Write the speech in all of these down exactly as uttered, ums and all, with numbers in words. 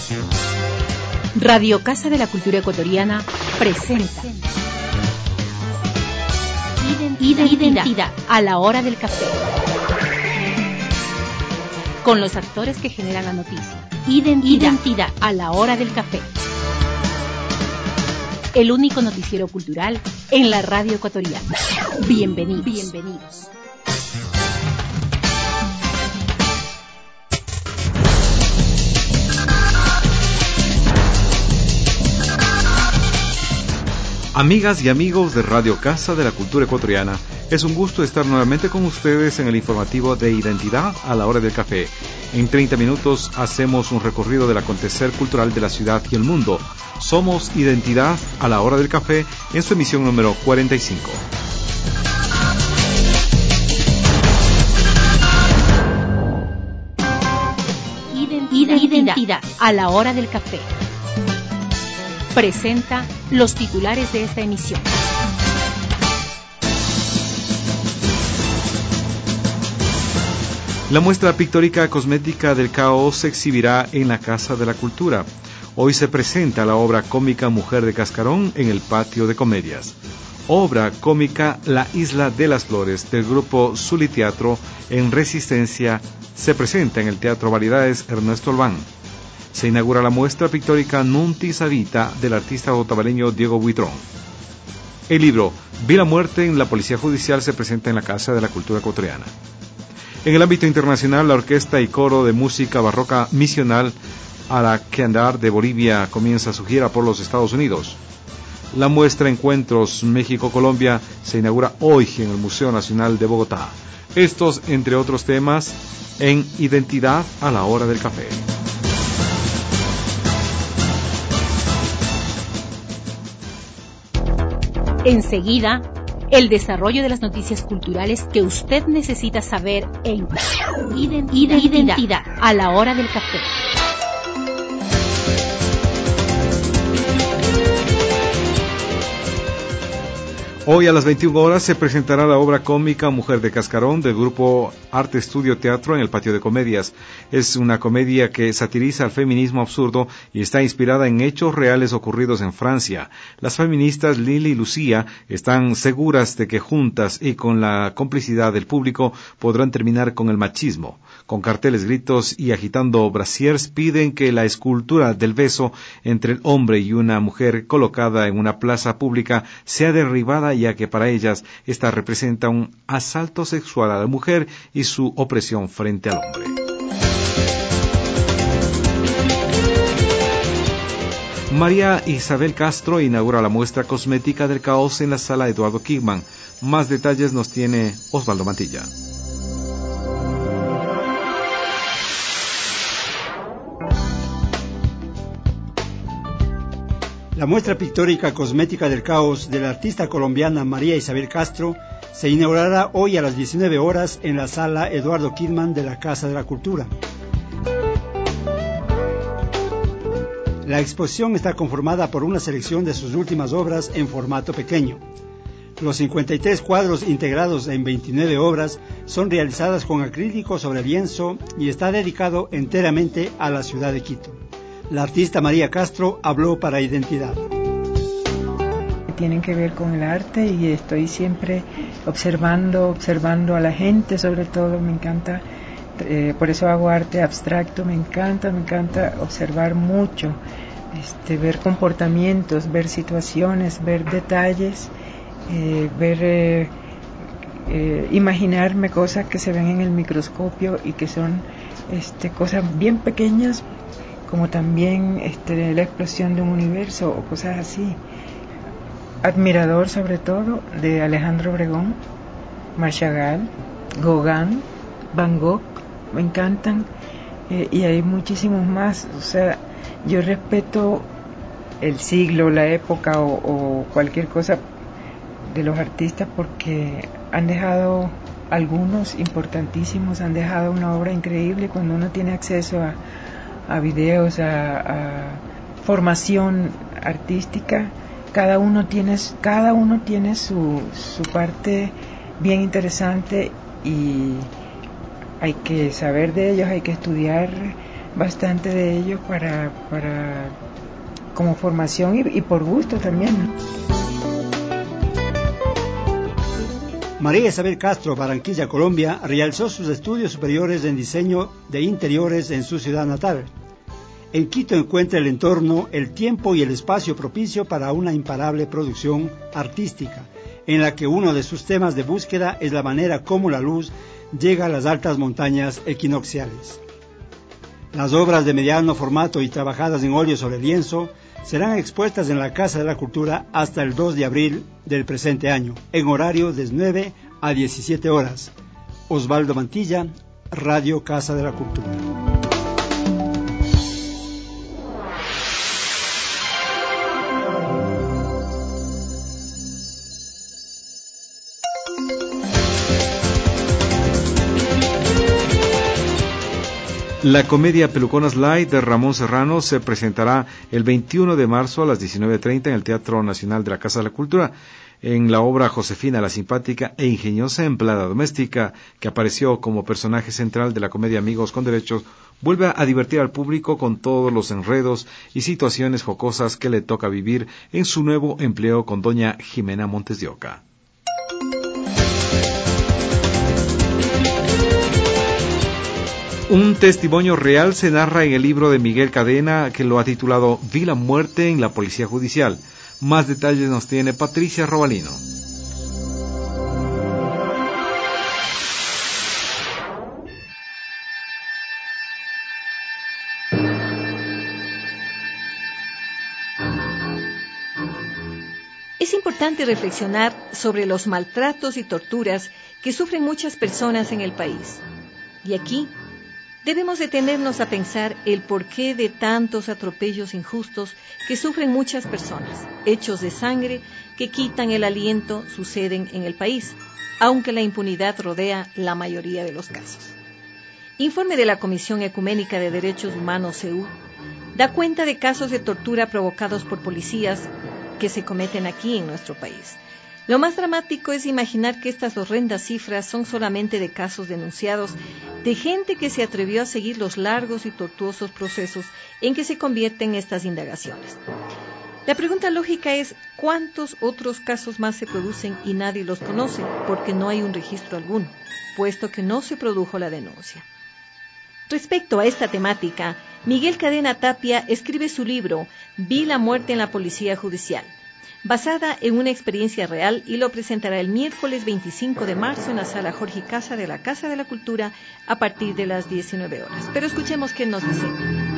Radio Casa de la Cultura Ecuatoriana presenta Identidad, Identidad a la hora del café. Con los actores que generan la noticia. Identidad, Identidad a la hora del café. El único noticiero cultural en la radio ecuatoriana. Bienvenidos. Bienvenidos. Amigas y amigos de Radio Casa de la Cultura Ecuatoriana, es un gusto estar nuevamente con ustedes en el informativo de Identidad a la hora del café. En treinta minutos hacemos un recorrido del acontecer cultural de la ciudad y el mundo. Somos Identidad a la hora del café en su emisión número cuarenta y cinco. Identidad, Identidad a la hora del café. Presenta los titulares de esta emisión. La muestra pictórica cosmética del caos se exhibirá en la Casa de la Cultura. Hoy se presenta la obra cómica Mujer de Cascarón en el Patio de Comedias. Obra cómica La Isla de las Flores del grupo Zuliteatro en Resistencia se presenta en el Teatro Variedades Ernesto Olván. Se inaugura la muestra pictórica Nunti Savita del artista otavaleño Diego Buitrón. El libro Vi la muerte en la Policía Judicial se presenta en la Casa de la Cultura Ecuatoriana. En el ámbito internacional, la orquesta y coro de música barroca misional Araqueandar de Bolivia comienza su gira por los Estados Unidos. La muestra Encuentros México-Colombia se inaugura hoy en el Museo Nacional de Bogotá. Estos, entre otros temas, en Identidad a la hora del café. Enseguida, el desarrollo de las noticias culturales que usted necesita saber en Identidad, Identidad a la hora del café. Hoy a las veintiuna horas se presentará la obra cómica Mujer de Cascarón del grupo Arte Estudio Teatro en el Patio de Comedias. Es una comedia que satiriza al feminismo absurdo y está inspirada en hechos reales ocurridos en Francia. Las feministas Lili y Lucía están seguras de que juntas y con la complicidad del público podrán terminar con el machismo. Con carteles, gritos y agitando brasiers piden que la escultura del beso entre el hombre y una mujer colocada en una plaza pública sea derribada, ya que para ellas esta representa un asalto sexual a la mujer y su opresión frente al hombre. María Isabel Castro inaugura la muestra cosmética del caos en la sala Eduardo Kidman. Más detalles nos tiene Osvaldo Mantilla. La muestra pictórica cosmética del caos de la artista colombiana María Isabel Castro se inaugurará hoy a las diecinueve horas en la sala Eduardo Kidman de la Casa de la Cultura. La exposición está conformada por una selección de sus últimas obras en formato pequeño. Los cincuenta y tres cuadros integrados en veintinueve obras son realizadas con acrílico sobre lienzo y está dedicado enteramente a la ciudad de Quito. La artista María Castro habló para Identidad. Tienen que ver con el arte y estoy siempre observando, observando a la gente, sobre todo me encanta, eh, por eso hago arte abstracto, me encanta, me encanta observar mucho, este, ver comportamientos, ver situaciones, ver detalles, eh, ver, eh, eh, imaginarme cosas que se ven en el microscopio y que son este, cosas bien pequeñas, como también este, la explosión de un universo o cosas así. Admirador sobre todo de Alejandro Obregón, Marchagall, Gauguin, Van Gogh, me encantan, eh, y hay muchísimos más. O sea, yo respeto el siglo, la época o, o cualquier cosa de los artistas porque han dejado, algunos importantísimos, han dejado una obra increíble. Cuando uno tiene acceso a a videos, a, a formación artística, cada uno tiene, cada uno tiene su, su parte bien interesante y hay que saber de ellos, hay que estudiar bastante de ello para, para como formación y, y por gusto también, ¿no? María Isabel Castro, Barranquilla, Colombia, realizó sus estudios superiores en diseño de interiores en su ciudad natal. En Quito encuentra el entorno, el tiempo y el espacio propicio para una imparable producción artística, en la que uno de sus temas de búsqueda es la manera como la luz llega a las altas montañas equinocciales. Las obras de mediano formato y trabajadas en óleo sobre lienzo serán expuestas en la Casa de la Cultura hasta el dos de abril del presente año, en horario de nueve a diecisiete horas. Osvaldo Mantilla, Radio Casa de la Cultura. La comedia Peluconas Light de Ramón Serrano se presentará el veintiuno de marzo a las diecinueve treinta en el Teatro Nacional de la Casa de la Cultura, en la obra Josefina la simpática e ingeniosa empleada doméstica, que apareció como personaje central de la comedia Amigos con Derechos. Vuelve a divertir al público con todos los enredos y situaciones jocosas que le toca vivir en su nuevo empleo con doña Jimena Montes de Oca. Un testimonio real se narra en el libro de Miguel Cadena, que lo ha titulado Vi la muerte en la Policía Judicial. Más detalles nos tiene Patricia Robalino. Es importante reflexionar sobre los maltratos y torturas que sufren muchas personas en el país. Y aquí debemos detenernos a pensar el porqué de tantos atropellos injustos que sufren muchas personas. Hechos de sangre que quitan el aliento suceden en el país, aunque la impunidad rodea la mayoría de los casos. Informe de la Comisión Ecuménica de Derechos Humanos, C E U, da cuenta de casos de tortura provocados por policías que se cometen aquí en nuestro país. Lo más dramático es imaginar que estas horrendas cifras son solamente de casos denunciados de gente que se atrevió a seguir los largos y tortuosos procesos en que se convierten estas indagaciones. La pregunta lógica es, ¿cuántos otros casos más se producen y nadie los conoce? Porque no hay un registro alguno, puesto que no se produjo la denuncia. Respecto a esta temática, Miguel Cadena Tapia escribe su libro Vi la muerte en la Policía Judicial, basada en una experiencia real, y lo presentará el miércoles veinticinco de marzo en la Sala Jorge Casa de la Casa de la Cultura a partir de las diecinueve horas. Pero escuchemos qué nos dice.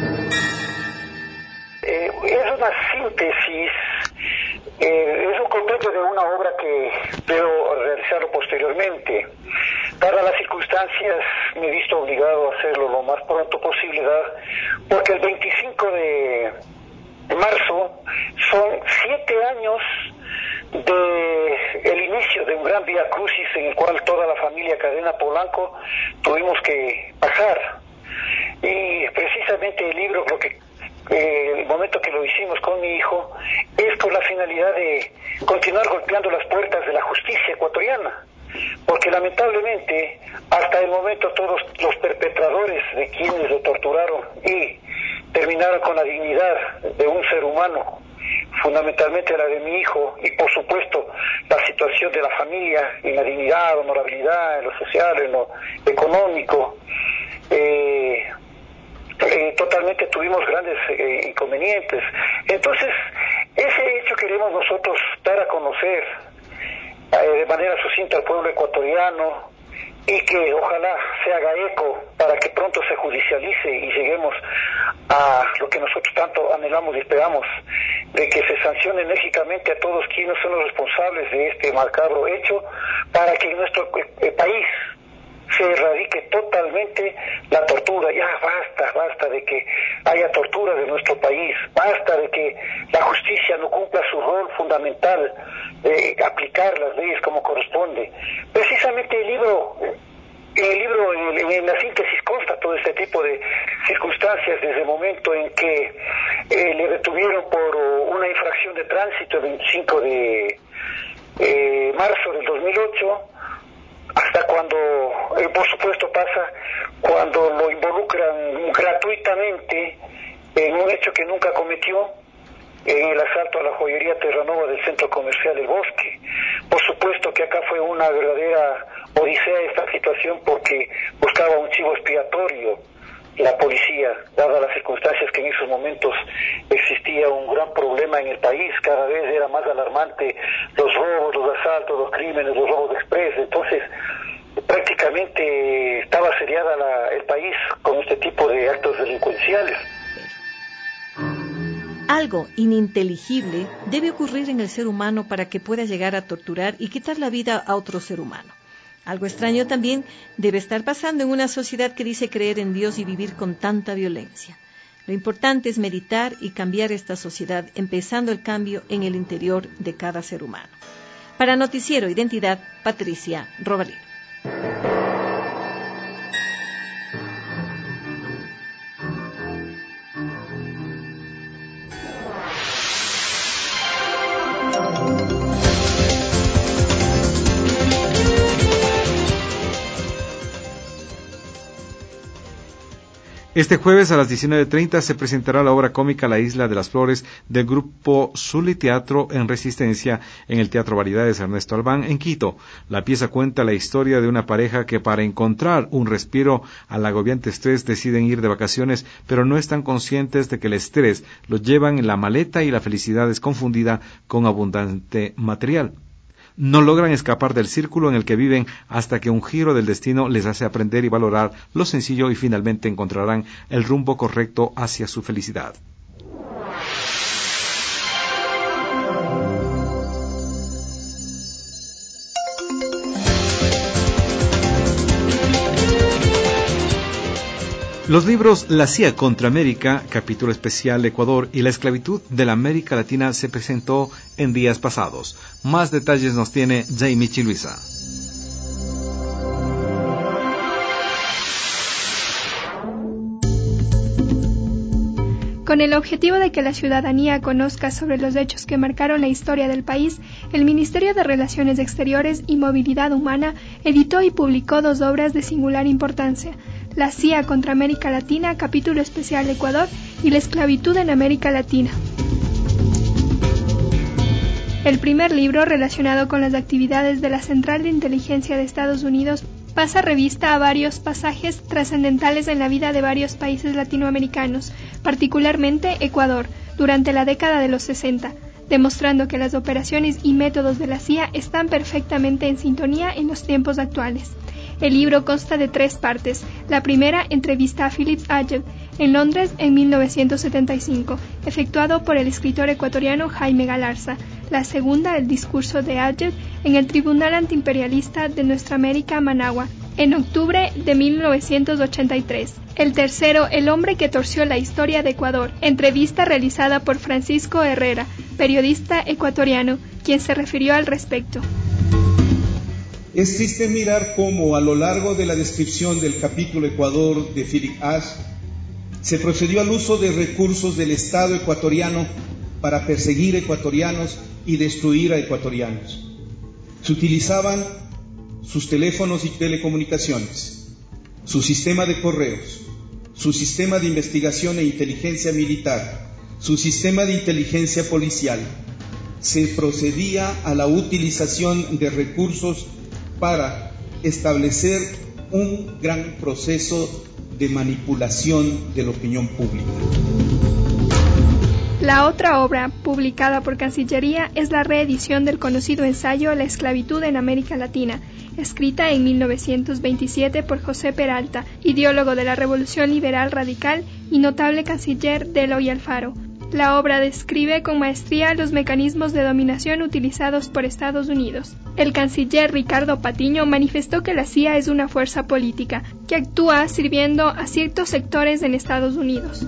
Eh, es una síntesis, eh, es un compendio de una obra que debo realizarlo posteriormente. Dadas las circunstancias, me he visto obligado a hacerlo lo más pronto posible, porque el veinticinco de marzo son siete años de el inicio de un gran vía crucis en el cual toda la familia Cadena Polanco tuvimos que pasar. Y precisamente el libro, lo que eh, el momento que lo hicimos con mi hijo, es con la finalidad de continuar golpeando las puertas de la justicia ecuatoriana, porque lamentablemente hasta el momento todos los perpetradores de quienes lo torturaron y terminaron con la dignidad de un ser humano, fundamentalmente la de mi hijo, y por supuesto la situación de la familia en la dignidad, honorabilidad, en lo social, en lo económico. Eh, eh, totalmente tuvimos grandes eh, inconvenientes. Entonces, ese hecho queremos nosotros dar a conocer eh, de manera sucinta al pueblo ecuatoriano, y que ojalá se haga eco para que pronto se judicialice y lleguemos a lo que nosotros tanto anhelamos y esperamos, de que se sancione enérgicamente a todos quienes son los responsables de este macabro hecho, para que en nuestro eh, país se erradique totalmente la tortura. Ya basta, basta de que haya tortura en nuestro país, basta de que la justicia no cumpla su rol fundamental de aplicar las leyes como corresponde. Precisamente el libro, en el libro, en, en la síntesis consta todo este tipo de circunstancias, desde el momento en que eh, le detuvieron por una infracción de tránsito el veinticinco de eh, marzo del dos mil ocho, hasta cuando, eh, por supuesto, pasa cuando lo involucran gratuitamente en un hecho que nunca cometió, en el asalto a la joyería Terranova del centro comercial El Bosque. Por supuesto que acá fue una verdadera odisea esta situación porque buscaba un chivo expiatorio la policía, dadas las circunstancias que en esos momentos existía un gran problema en el país, cada vez era más alarmante los robos, los asaltos, los crímenes, los robos express. Entonces prácticamente estaba asediada la, el país con este tipo de actos delincuenciales. Algo ininteligible debe ocurrir en el ser humano para que pueda llegar a torturar y quitar la vida a otro ser humano. Algo extraño también debe estar pasando en una sociedad que dice creer en Dios y vivir con tanta violencia. Lo importante es meditar y cambiar esta sociedad, empezando el cambio en el interior de cada ser humano. Para Noticiero Identidad, Patricia Robalino. Este jueves a las diecinueve treinta se presentará la obra cómica La Isla de las Flores del grupo Zuli Teatro en Resistencia en el Teatro Variedades Ernesto Albán en Quito. La pieza cuenta la historia de una pareja que para encontrar un respiro al agobiante estrés deciden ir de vacaciones, pero no están conscientes de que el estrés los llevan en la maleta y la felicidad es confundida con abundante material. No logran escapar del círculo en el que viven hasta que un giro del destino les hace aprender y valorar lo sencillo y finalmente encontrarán el rumbo correcto hacia su felicidad. Los libros La C I A contra América, capítulo especial Ecuador y la esclavitud de la América Latina se presentó en días pasados. Más detalles nos tiene Jamie Chiluisa. Con el objetivo de que la ciudadanía conozca sobre los hechos que marcaron la historia del país, el Ministerio de Relaciones Exteriores y Movilidad Humana editó y publicó dos obras de singular importancia: La C I A contra América Latina, capítulo especial Ecuador, y la esclavitud en América Latina. El primer libro, relacionado con las actividades de la Central de Inteligencia de Estados Unidos, pasa revista a varios pasajes trascendentales en la vida de varios países latinoamericanos, particularmente Ecuador, durante la década de los sesenta, demostrando que las operaciones y métodos de la C I A están perfectamente en sintonía en los tiempos actuales. El libro consta de tres partes. La primera, entrevista a Philip Agell, en Londres en mil novecientos setenta y cinco, efectuado por el escritor ecuatoriano Jaime Galarza. La segunda, el discurso de Agell en el Tribunal Antiimperialista de Nuestra América, Managua, en octubre de mil novecientos ochenta y tres. El tercero, El hombre que torció la historia de Ecuador, entrevista realizada por Francisco Herrera, periodista ecuatoriano, quien se refirió al respecto. Es triste mirar cómo a lo largo de la descripción del capítulo Ecuador de Philip Ash se procedió al uso de recursos del Estado ecuatoriano para perseguir ecuatorianos y destruir a ecuatorianos. Se utilizaban sus teléfonos y telecomunicaciones, su sistema de correos, su sistema de investigación e inteligencia militar, su sistema de inteligencia policial. Se procedía a la utilización de recursos para establecer un gran proceso de manipulación de la opinión pública. La otra obra, publicada por Cancillería, es la reedición del conocido ensayo La esclavitud en América Latina, escrita en mil novecientos veintisiete por José Peralta, ideólogo de la Revolución Liberal Radical y notable canciller de Eloy Alfaro. La obra describe con maestría los mecanismos de dominación utilizados por Estados Unidos. El canciller Ricardo Patiño manifestó que la C I A es una fuerza política que actúa sirviendo a ciertos sectores en Estados Unidos.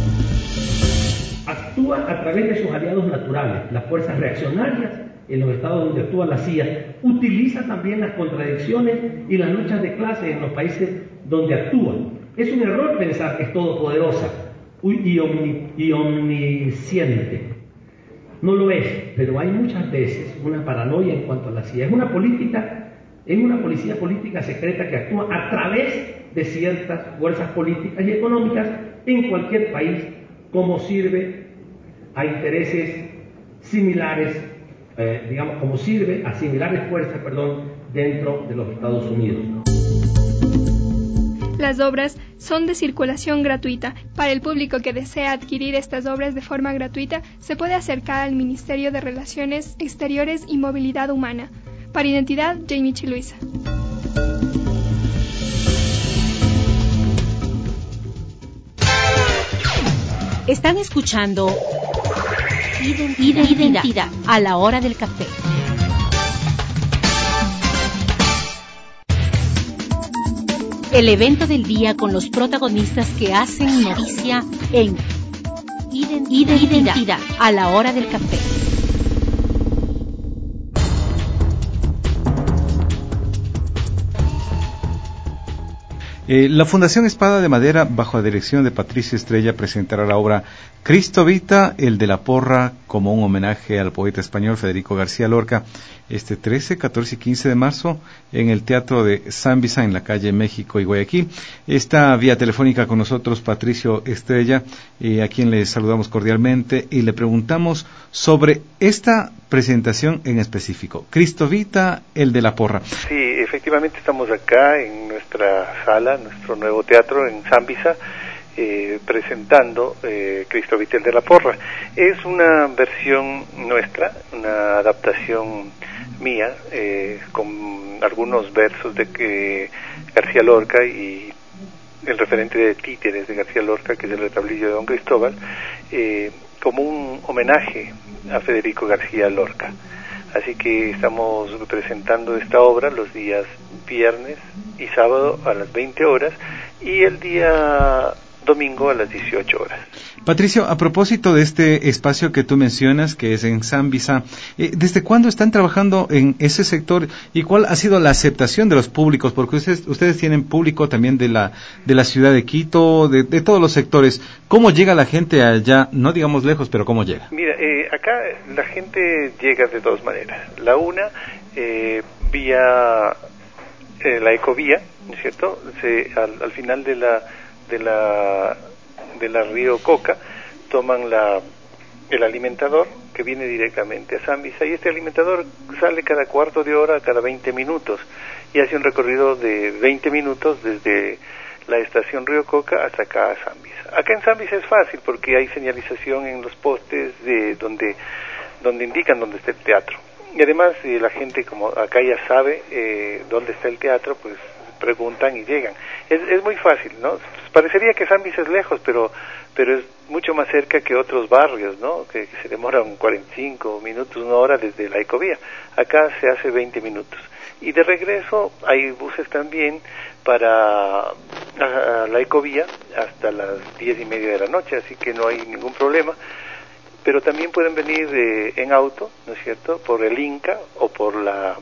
Actúa a través de sus aliados naturales, las fuerzas reaccionarias en los estados donde actúa la C I A. Utiliza también las contradicciones y las luchas de clase en los países donde actúa. Es un error pensar que es todopoderosa y, omni, y omnisciente. No lo es, pero hay muchas veces una paranoia en cuanto a la C I A. Es una política, es una policía política secreta que actúa a través de ciertas fuerzas políticas y económicas en cualquier país, como sirve a intereses similares, eh, digamos, como sirve a similares fuerzas, perdón, dentro de los Estados Unidos. Las obras son de circulación gratuita. Para el público que desea adquirir estas obras de forma gratuita, se puede acercar al Ministerio de Relaciones Exteriores y Movilidad Humana. Para Identidad, Jamie Chiluisa. Están escuchando Identidad, Identidad a la hora del café. El evento del día con los protagonistas que hacen noticia en Identidad, Identidad a la hora del café. Eh, la Fundación Espada de Madera, bajo la dirección de Patricio Estrella, presentará la obra Cristo Vita, el de la Porra, como un homenaje al poeta español Federico García Lorca, este trece, catorce y quince de marzo en el Teatro de Zambisa, en la calle México y Guayaquil. Está vía telefónica con nosotros Patricio Estrella, eh, a quien le saludamos cordialmente y le preguntamos sobre esta presentación en específico, Cristo Vita, el de la Porra. Sí, efectivamente estamos acá en nuestra sala, nuestro nuevo teatro en Zambisa, eh, presentando eh, Cristo Vita, el de la Porra. Es una versión nuestra, una adaptación mía, eh, con algunos versos de que García Lorca y el referente de títeres de García Lorca, que es el retablillo de Don Cristóbal, eh, como un homenaje a Federico García Lorca. Así que estamos presentando esta obra los días viernes y sábado a las veinte horas y el día domingo a las dieciocho horas. Patricio, a propósito de este espacio que tú mencionas, que es en Zambisa, eh, ¿desde cuándo están trabajando en ese sector y cuál ha sido la aceptación de los públicos? Porque ustedes, ustedes tienen público también de la de la ciudad de Quito, de, de todos los sectores. ¿Cómo llega la gente allá? No digamos lejos, pero ¿cómo llega? Mira, eh, acá la gente llega de dos maneras. La una, eh, vía eh, la ecovía, ¿no es cierto? Se, al, al final de la de la de la Río Coca, toman la el alimentador que viene directamente a Zambisa, y este alimentador sale cada cuarto de hora, cada veinte minutos, y hace un recorrido de veinte minutos desde la estación Río Coca hasta acá a Zambisa. Acá en Zambisa es fácil porque hay señalización en los postes de donde donde indican dónde está el teatro, y además eh, la gente, como acá ya sabe eh, dónde está el teatro, pues preguntan y llegan. Es, es muy fácil, ¿no? Pues parecería que Zambisa es lejos, pero pero es mucho más cerca que otros barrios, ¿no? Que, que se demoran cuarenta y cinco minutos, una hora desde la ecovía. Acá se hace veinte minutos. Y de regreso hay buses también para a, a la ecovía hasta las diez y media de la noche, así que no hay ningún problema. Pero también pueden venir eh, en auto, ¿no es cierto?, por el Inca o por la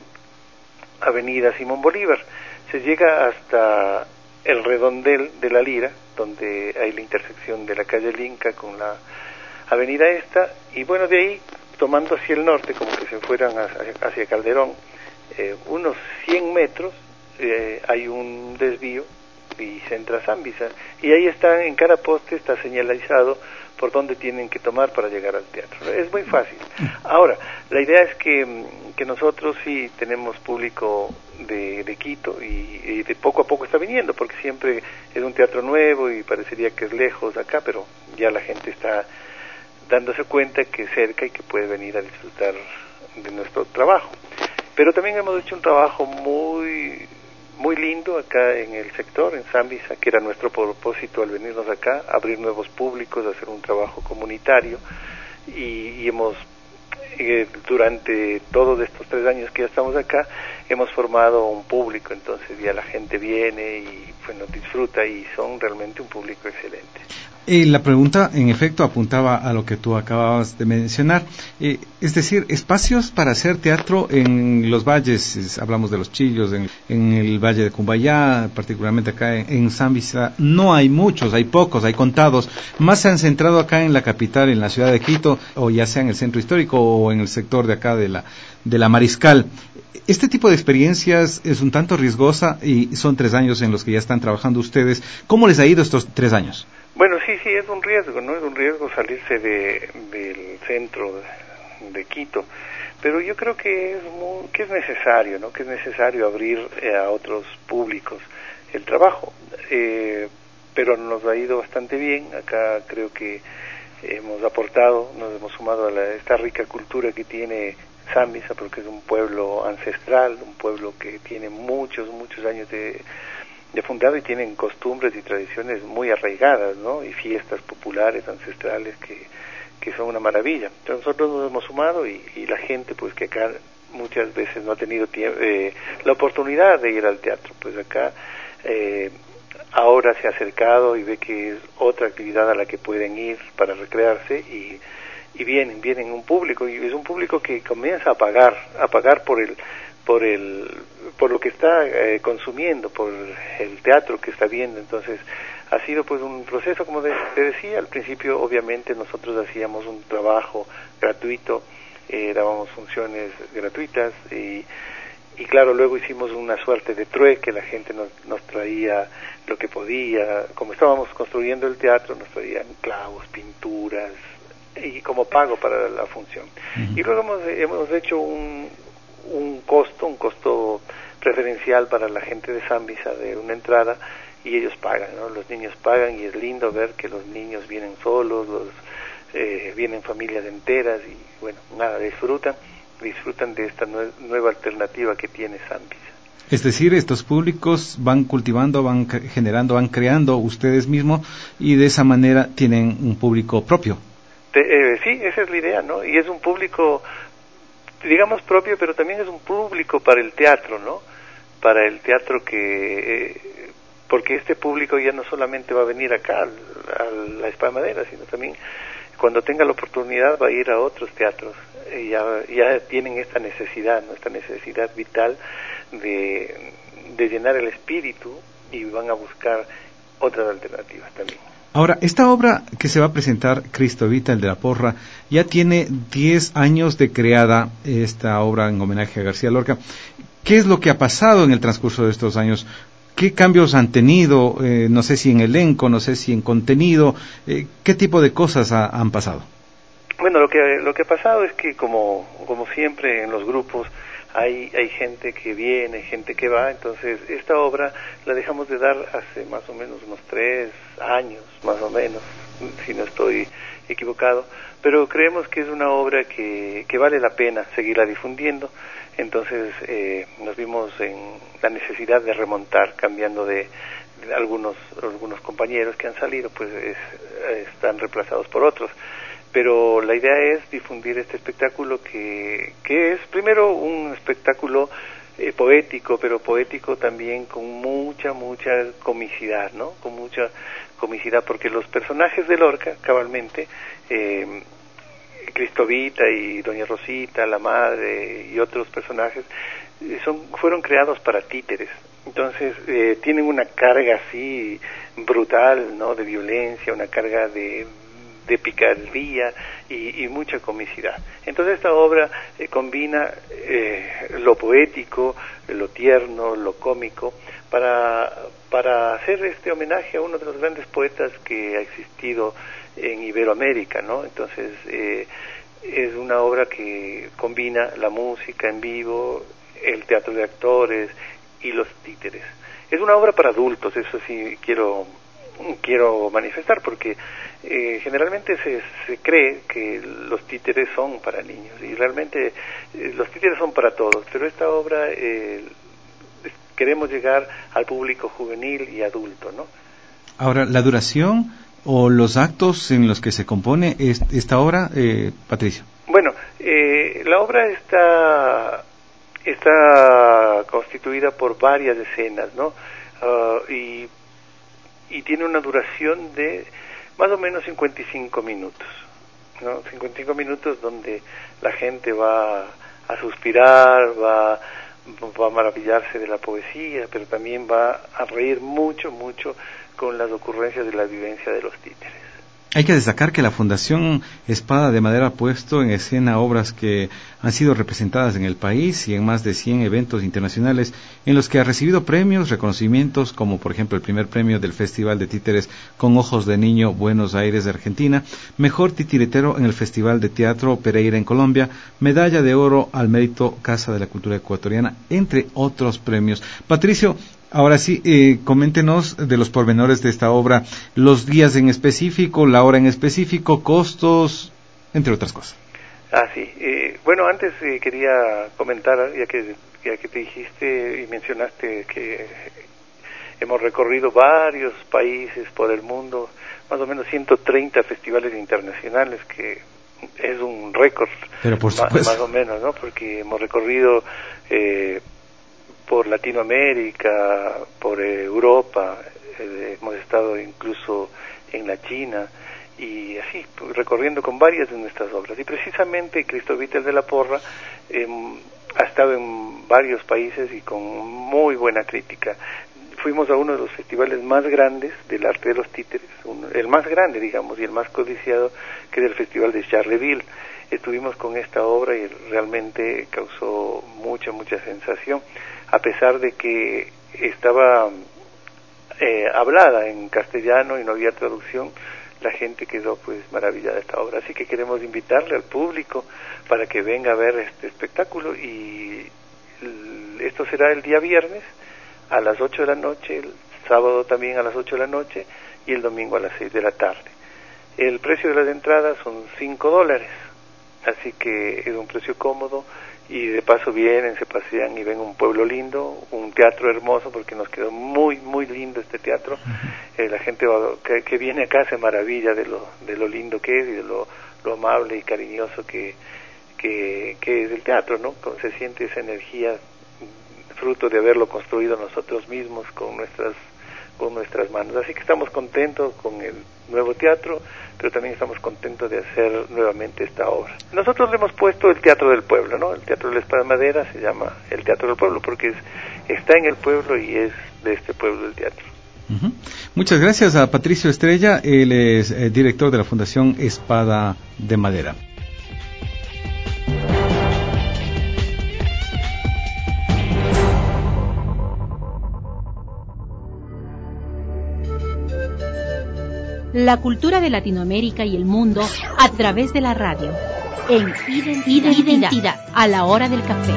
avenida Simón Bolívar. Se llega hasta el redondel de la Lira, donde hay la intersección de la calle El Inca con la avenida esta, y bueno, de ahí, tomando hacia el norte, como que se fueran hacia, hacia Calderón, eh, unos cien metros, eh, hay un desvío y se entra a Zambisa, y ahí está, en cada poste está señalizado por dónde tienen que tomar para llegar al teatro. Es muy fácil. Ahora, la idea es que, que nosotros sí tenemos público de, de Quito y, y de poco a poco está viniendo, porque siempre es un teatro nuevo y parecería que es lejos acá, pero ya la gente está dándose cuenta que es cerca y que puede venir a disfrutar de nuestro trabajo. Pero también hemos hecho un trabajo muy muy lindo acá en el sector, en Zambisa, que era nuestro propósito al venirnos acá, abrir nuevos públicos, hacer un trabajo comunitario, y, y hemos, eh, durante todos estos tres años que ya estamos acá, hemos formado un público, entonces ya la gente viene y bueno, disfruta, y son realmente un público excelente. Eh, la pregunta, en efecto, apuntaba a lo que tú acababas de mencionar, eh, es decir, espacios para hacer teatro en los valles, es, hablamos de Los Chillos, en, en el Valle de Cumbayá, particularmente acá en, en Zambisa, no hay muchos, hay pocos, hay contados, más se han centrado acá en la capital, en la ciudad de Quito, o ya sea en el centro histórico o en el sector de acá de la, de la Mariscal. Este tipo de experiencias es un tanto riesgosa y son tres años en los que ya están trabajando ustedes. ¿Cómo les ha ido estos tres años? Bueno, sí, sí, es un riesgo, ¿no? Es un riesgo salirse de, del centro de, de Quito, pero yo creo que es, muy, que es necesario, ¿no? Que es necesario abrir eh, a otros públicos el trabajo, eh, pero nos ha ido bastante bien. Acá creo que hemos aportado, nos hemos sumado a la, esta rica cultura que tiene Zambisa, porque es un pueblo ancestral, un pueblo que tiene muchos, muchos años de, de fundado y tienen costumbres y tradiciones muy arraigadas, ¿no? Y fiestas populares, ancestrales, que, que son una maravilla. Entonces nosotros nos hemos sumado y, y la gente, pues que acá muchas veces no ha tenido tiempo, eh, la oportunidad de ir al teatro, pues acá eh, ahora se ha acercado y ve que es otra actividad a la que pueden ir para recrearse y y vienen, vienen un público, y es un público que comienza a pagar, a pagar por el, por el, por lo que está eh, consumiendo, por el teatro que está viendo. Entonces, ha sido pues un proceso, como de, te decía, al principio obviamente nosotros hacíamos un trabajo gratuito, eh, dábamos funciones gratuitas, y, y claro, luego hicimos una suerte de trueque, la gente nos, nos traía lo que podía, como estábamos construyendo el teatro, nos traían clavos, pinturas, y como pago para la función. Uh-huh. Y luego hemos, hemos hecho un, un costo, un costo preferencial para la gente de Zambisa de una entrada, y ellos pagan, ¿no? Los niños pagan, y es lindo ver que los niños vienen solos, los eh, vienen familias enteras, y bueno, nada, disfrutan, disfrutan de esta nue- nueva alternativa que tiene Zambisa. Es decir, estos públicos van cultivando, van generando, van creando ustedes mismos, y de esa manera tienen un público propio. Eh, sí, esa es la idea, ¿no? Y es un público, digamos, propio, pero también es un público para el teatro, ¿no? Para el teatro que... Eh, porque este público ya no solamente va a venir acá, a la Espada de Madera, sino también cuando tenga la oportunidad va a ir a otros teatros. Eh, ya, ya tienen esta necesidad, ¿no? Esta necesidad vital de, de llenar el espíritu, y van a buscar otras alternativas también. Ahora, esta obra que se va a presentar, Cristo Vita, el de la Porra, ya tiene diez años de creada, esta obra en homenaje a García Lorca. ¿Qué es lo que ha pasado en el transcurso de estos años? ¿Qué cambios han tenido? Eh, no sé si en elenco, no sé si en contenido. Eh, ¿Qué tipo de cosas ha, han pasado? Bueno, lo que lo que ha pasado es que, como como siempre en los grupos, hay hay gente que viene, gente que va. Entonces esta obra la dejamos de dar hace más o menos unos tres años, más o menos, si no estoy equivocado, pero creemos que es una obra que, que vale la pena seguirla difundiendo. Entonces eh, nos vimos en la necesidad de remontar, cambiando de, de algunos algunos compañeros que han salido, pues es, están reemplazados por otros. Pero la idea es difundir este espectáculo que, que es primero un espectáculo eh, poético, pero poético también con mucha, mucha comicidad, ¿no? Con mucha comicidad, porque los personajes de Lorca, cabalmente, eh, Cristovita y Doña Rosita, la madre y otros personajes, eh, son fueron creados para títeres. Entonces eh, tienen una carga así brutal, ¿no? De violencia, una carga de de picardía y, y mucha comicidad. Entonces esta obra eh, combina eh, lo poético, lo tierno, lo cómico, para, para hacer este homenaje a uno de los grandes poetas que ha existido en Iberoamérica, ¿no? Entonces eh, es una obra que combina la música en vivo, el teatro de actores y los títeres. Es una obra para adultos, eso sí quiero quiero manifestar, porque eh, generalmente se, se cree que los títeres son para niños, y realmente eh, los títeres son para todos, pero esta obra eh, queremos llegar al público juvenil y adulto, ¿no? Ahora, la duración o los actos en los que se compone es, esta obra, eh, Patricio. Bueno, eh, la obra está está constituida por varias escenas, ¿no? Uh, y y tiene una duración de más o menos cincuenta y cinco minutos, ¿no? cincuenta y cinco minutos donde la gente va a suspirar, va, va a maravillarse de la poesía, pero también va a reír mucho, mucho con las ocurrencias de la vivencia de los títeres. Hay que destacar que la Fundación Espada de Madera ha puesto en escena obras que han sido representadas en el país y en más de cien eventos internacionales en los que ha recibido premios, reconocimientos, como por ejemplo el primer premio del Festival de Títeres con Ojos de Niño Buenos Aires de Argentina, mejor titiritero en el Festival de Teatro Pereira en Colombia, medalla de oro al mérito Casa de la Cultura Ecuatoriana, entre otros premios. Patricio, ahora sí, eh, coméntenos de los pormenores de esta obra, los días en específico, la hora en específico, costos, entre otras cosas. Ah, sí. Eh, bueno, antes eh, quería comentar, ya que ya que te dijiste y mencionaste que hemos recorrido varios países por el mundo, más o menos ciento treinta festivales internacionales, que es un récord, pero por más, más o menos, ¿no? Porque hemos recorrido eh, por Latinoamérica, por eh, Europa, eh, hemos estado incluso en la China, y así, recorriendo con varias de nuestras obras. Y precisamente Cristóbal de la Porra eh, ha estado en varios países y con muy buena crítica. Fuimos a uno de los festivales más grandes del arte de los títeres, un, el más grande, digamos, y el más codiciado, que es el Festival de Charleville. Estuvimos con esta obra y realmente causó mucha, mucha sensación, a pesar de que estaba eh, hablada en castellano y no había traducción. La gente quedó pues maravillada de esta obra, así que queremos invitarle al público para que venga a ver este espectáculo, y esto será el día viernes a las ocho de la noche, el sábado también a las ocho de la noche y el domingo a las seis de la tarde. El precio de las entradas son cinco dólares, así que es un precio cómodo, y de paso vienen, se pasean y ven un pueblo lindo, un teatro hermoso, porque nos quedó muy, muy lindo este teatro. Eh, la gente va, que, que viene acá se maravilla de lo, de lo lindo que es y de lo, lo amable y cariñoso que, que, que es el teatro, ¿no? Se siente esa energía, fruto de haberlo construido nosotros mismos con nuestras con nuestras manos. Así que estamos contentos con el nuevo teatro, pero también estamos contentos de hacer nuevamente esta obra. Nosotros le hemos puesto el Teatro del Pueblo, ¿no? El Teatro de la Espada de Madera se llama el Teatro del Pueblo porque es, está en el pueblo y es de este pueblo el teatro. Uh-huh. Muchas gracias a Patricio Estrella, él es eh, director de la Fundación Espada de Madera. La cultura de Latinoamérica y el mundo a través de la radio. En Identidad, Identidad a la hora del café.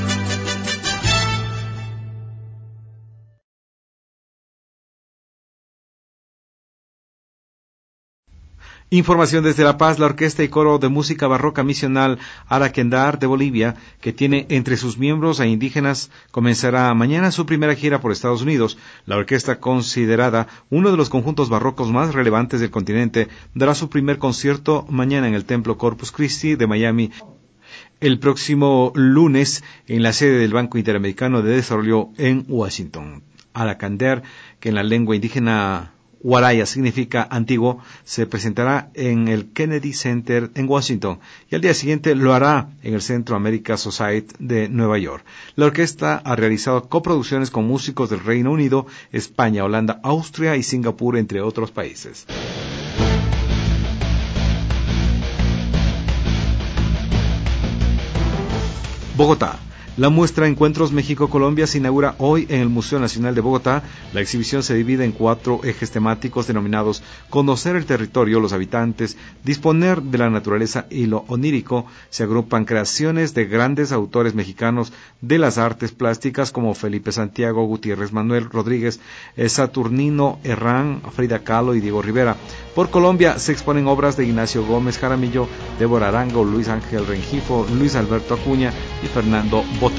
Información desde La Paz. La Orquesta y Coro de Música Barroca Misional Araquendar de Bolivia, que tiene entre sus miembros a indígenas, comenzará mañana su primera gira por Estados Unidos. La orquesta, considerada uno de los conjuntos barrocos más relevantes del continente, dará su primer concierto mañana en el Templo Corpus Christi de Miami. El próximo lunes en la sede del Banco Interamericano de Desarrollo en Washington. Araquendar, que en la lengua indígena Waraya significa antiguo, se presentará en el Kennedy Center en Washington y al día siguiente lo hará en el Centro America Society de Nueva York. La orquesta ha realizado coproducciones con músicos del Reino Unido, España, Holanda, Austria y Singapur, entre otros países. Bogotá. La muestra Encuentros México-Colombia se inaugura hoy en el Museo Nacional de Bogotá. La exhibición se divide en cuatro ejes temáticos denominados Conocer el territorio, los habitantes, Disponer de la naturaleza y lo onírico. Se agrupan creaciones de grandes autores mexicanos de las artes plásticas como Felipe Santiago, Gutiérrez Manuel Rodríguez, Saturnino Herrán, Frida Kahlo y Diego Rivera. Por Colombia se exponen obras de Ignacio Gómez Jaramillo, Débora Arango, Luis Ángel Rengifo, Luis Alberto Acuña y Fernando Botero.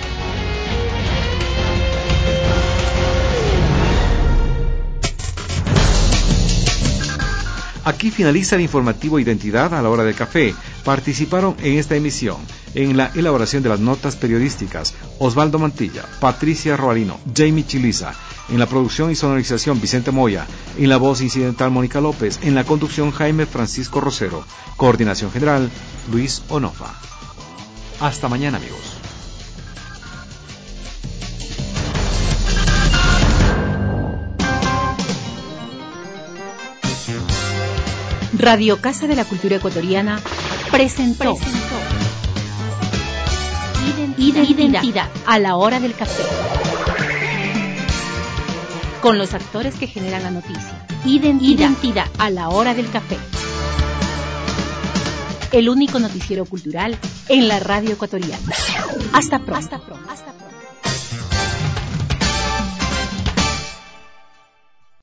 Aquí finaliza el informativo Identidad a la hora del café. Participaron en esta emisión, en la elaboración de las notas periodísticas, Osvaldo Mantilla, Patricia Roarino, Jamie Chiliza, en la producción y sonorización Vicente Moya, en la voz incidental Mónica López, en la conducción Jaime Francisco Rosero, coordinación general Luis Onofa. Hasta mañana, amigos. Radio Casa de la Cultura Ecuatoriana presentó, presentó Identidad, Identidad a la hora del café. Con los actores que generan la noticia. Identidad, Identidad a la hora del café. El único noticiero cultural en la radio ecuatoriana. Hasta pronto. Hasta pronto. Hasta pronto.